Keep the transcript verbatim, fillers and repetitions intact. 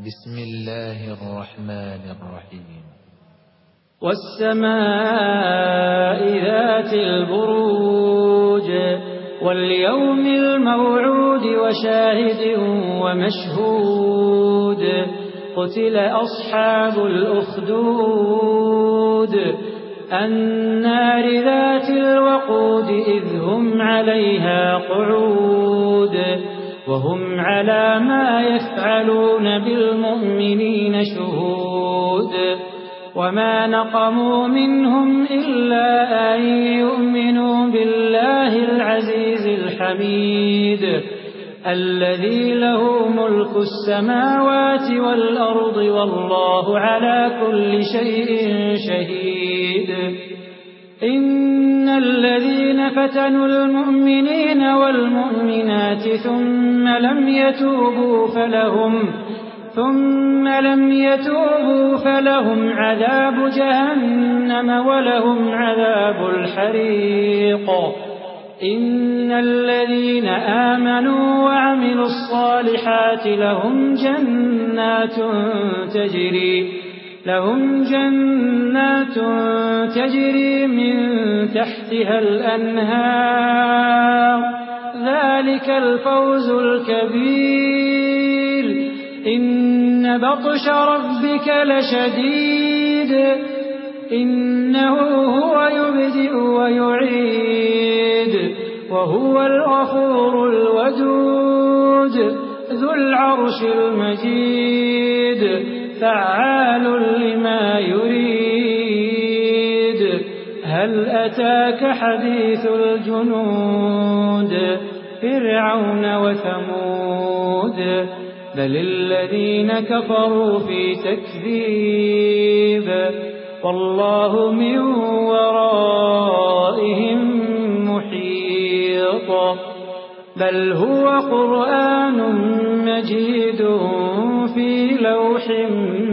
بسم الله الرحمن الرحيم والسماء ذات البروج واليوم الموعود وشاهد ومشهود قتل أصحاب الأخدود النار ذات الوقود إذ هم عليها قعود وهم على ما يفعلون بالمؤمنين شهود وما نقموا منهم إلا أن يؤمنوا بالله العزيز الحميد الذي له ملك السماوات والأرض والله على كل شيء شهيد إن الذين فتنوا المؤمنين والمؤمنات ثم لم يتوبوا فلهم ثم لم يتوبوا فلهم عذاب جهنم ولهم عذاب الحريق إن الذين آمنوا وعملوا الصالحات لهم جنات تجري لهم جنات تجري من تحتها الأنهار ذلك الفوز الكبير إن بطش ربك لشديد إنه هو يبدئ ويعيد وهو الغفور الودود ذو العرش المجيد فعال لما يريد هل أتاك حديث الجنود فرعون وثمود بل الذين كفروا في تكذيب والله من ورائهم محيط بل هو قرآن مجيد في لوح